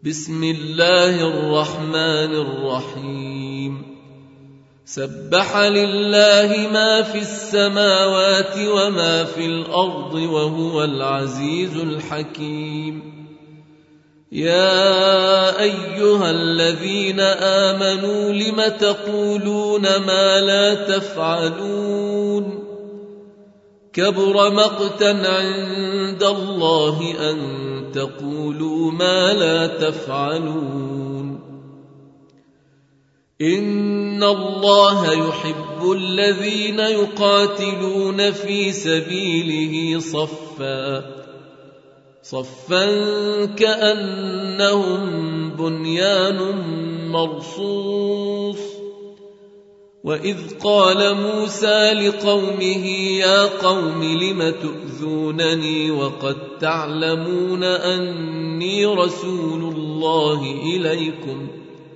بسم الله الرحمن الرحيم سبح لله ما في السماوات وما في الأرض وهو العزيز الحكيم. يا أيها الذين آمنوا لم تقولون ما لا تفعلون كبر مقتا عند الله أن تقولوا ما لا تفعلون. إن الله يحب الذين يقاتلون في سبيله صفا كأنهم بنيان مرصوص. وإذ قال موسى لقومه يا قوم لم تؤذونني وقد تعلمون أني رسول الله إليكم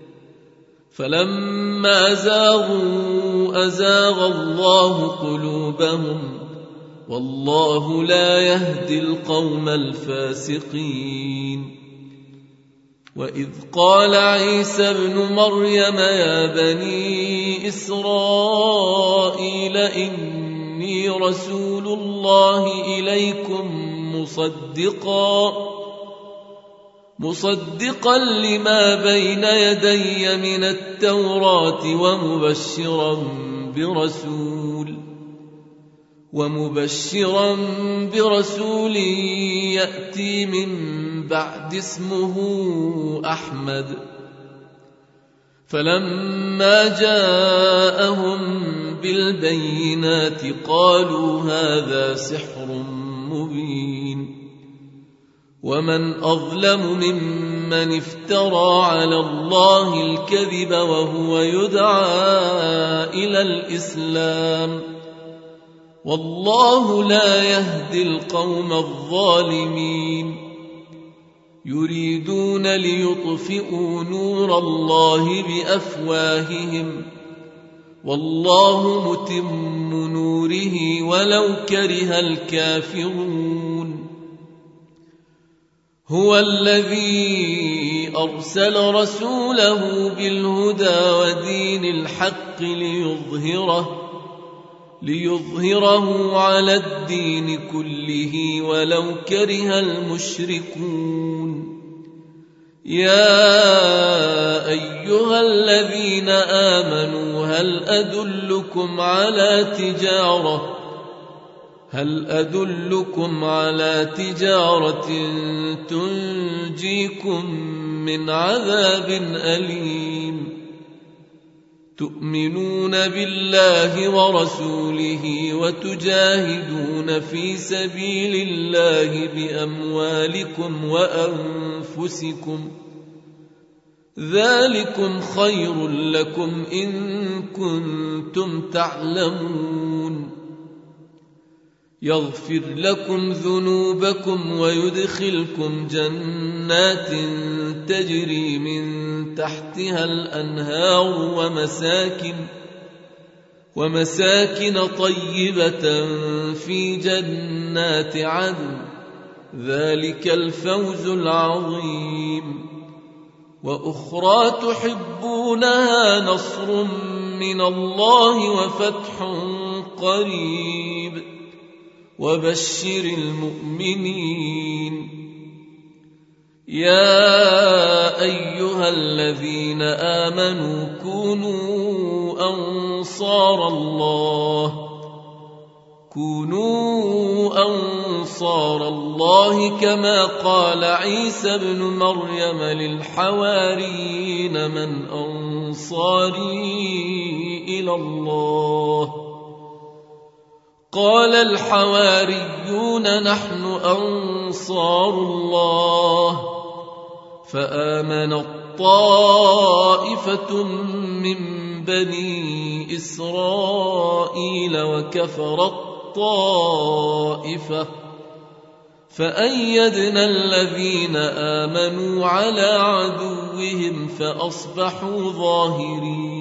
فلما زاغوا أزاغ الله قلوبهم والله لا يهدي القوم الفاسقين. وإذ قال عيسى ابن مريم يا بني إسرائيل إني رسول الله إليكم مصدقا لما بين يدي من التوراة ومبشرا برسول يأتي من بعد اسمه أحمد. فلما جاءهم بالبينات قالوا هذا سحر مبين. ومن أظلم ممن افترى على الله الكذب وهو يدعى إلى الإسلام والله لا يهدي القوم الظالمين. يريدون ليطفئوا نور الله بأفواههم والله متم نوره ولو كره الكافرون. هو الذي أرسل رسوله بالهدى ودين الحق ليظهره على الدين كله ولو كره المشركون. يا أيها الذين آمنوا هل أدلكم على تجارة تنجيكم من عذاب أليم. تؤمنون بالله ورسوله وتجاهدون في سبيل الله بأموالكم وأنفسكم ذلكم خير لكم إن كنتم تعلمون. يغفر لكم ذنوبكم ويدخلكم جنات تجري من تحتها الأنهار ومساكن طيبة في جنات عدن ذلك الفوز العظيم. وأخرى تحبونها نصر من الله وفتح قريب وبشر المؤمنين. يا أيها الذين آمنوا كونوا أنصار الله كما قال عيسى ابن مريم للحواريين من أنصاري إلى الله قال الحواريون نحن أنصار الله. فآمنت طائفة من بني إسرائيل وكفرت طائفة فأيدنا الذين آمنوا على عدوهم فأصبحوا ظاهرين.